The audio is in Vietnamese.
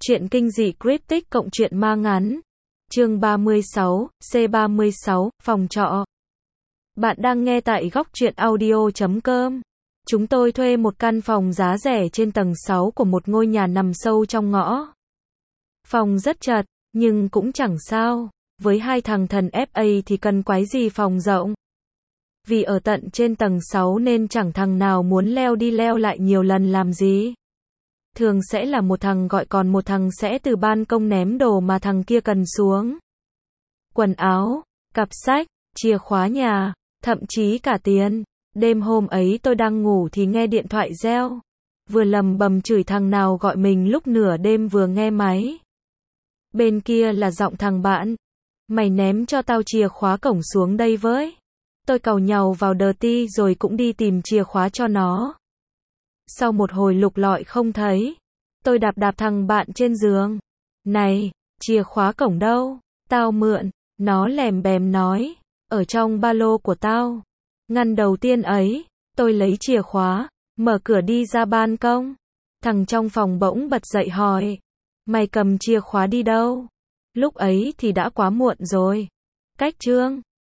Truyện kinh dị cryptic cộng truyện ma ngắn. Chương 36, C36, phòng trọ. Bạn đang nghe tại góc truyện audio.com. Chúng tôi thuê một căn phòng giá rẻ trên tầng 6 của một ngôi nhà nằm sâu trong ngõ. Phòng rất chật, nhưng cũng chẳng sao. Với hai thằng thần FA thì cần quái gì phòng rộng. Vì ở tận trên tầng 6 nên chẳng thằng nào muốn leo đi leo lại nhiều lần làm gì. Thường sẽ là một thằng gọi còn một thằng sẽ từ ban công ném đồ mà thằng kia cần xuống. Quần áo, cặp sách, chìa khóa nhà, thậm chí cả tiền. Đêm hôm ấy tôi đang ngủ thì nghe điện thoại reo. Vừa lầm bầm chửi thằng nào gọi mình lúc nửa đêm vừa nghe máy. Bên kia là giọng thằng bạn. Mày ném cho tao chìa khóa cổng xuống đây với. Tôi càu nhàu vào dirty rồi cũng đi tìm chìa khóa cho nó. Sau một hồi lục lọi không thấy. Tôi đạp thằng bạn trên giường. Này, chìa khóa cổng đâu? Tao mượn. Nó lèm bèm nói. Ở trong ba lô của tao. Ngăn đầu tiên ấy, tôi lấy chìa khóa, mở cửa đi ra ban công. Thằng trong phòng bỗng bật dậy hỏi. Mày cầm chìa khóa đi đâu? Lúc ấy thì đã quá muộn rồi. Cách chương